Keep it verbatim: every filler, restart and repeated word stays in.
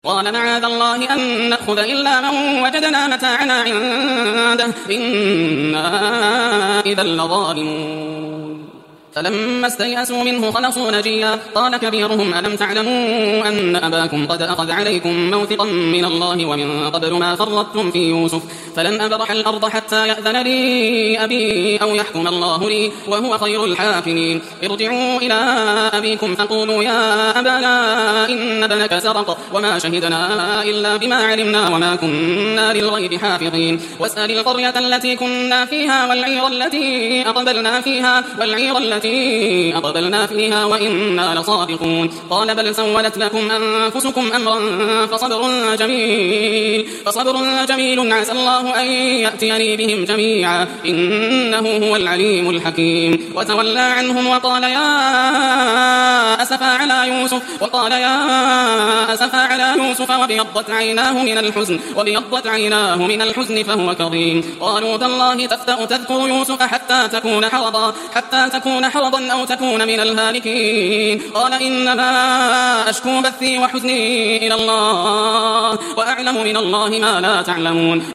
قال معاذ الله أن نأخذ إلا من وجدنا متاعنا عنده إنا إذا لظالمون. فلما استيأسوا منه خلصوا نجيا قال كبيرهم ألم تعلموا أن أباكم قد أخذ عليكم موثقا من الله ومن قبل ما فرطتم في يوسف فلن أبرح الأرض حتى يأذن لي أبي أو يحكم الله لي وهو خير الحاكمين. ارجعوا إلى أبيكم فقولوا يا أبانا إن ابنك سرق وما شهدنا إلا بما علمنا وما كنا للغيب حافظين. واسأل القرية التي كنا فيها والعير التي أقبلنا فيها والعير التي أقبلنا فيها وإنا لصادقون. قال بل سولت لكم أنفسكم أمرا فصبر جميل فصبر جميل عسى الله أن يأتيني بهم جميعا إنه هو العليم الحكيم. وتولى عنهم وقال يا أسفا على يوسف وقال يا أسفا على يوسف وبيضت عيناه من الحزن وبيضت عيناه من الحزن فهو كظيم. قالوا تالله تفتأ تذكر يوسف حتى تكون حرضا حتى تكون حرضا أو تكون من الهالكين. قال إنما أشكو بثي وحزني إلى الله وأعلم من الله ما لا تعلمون.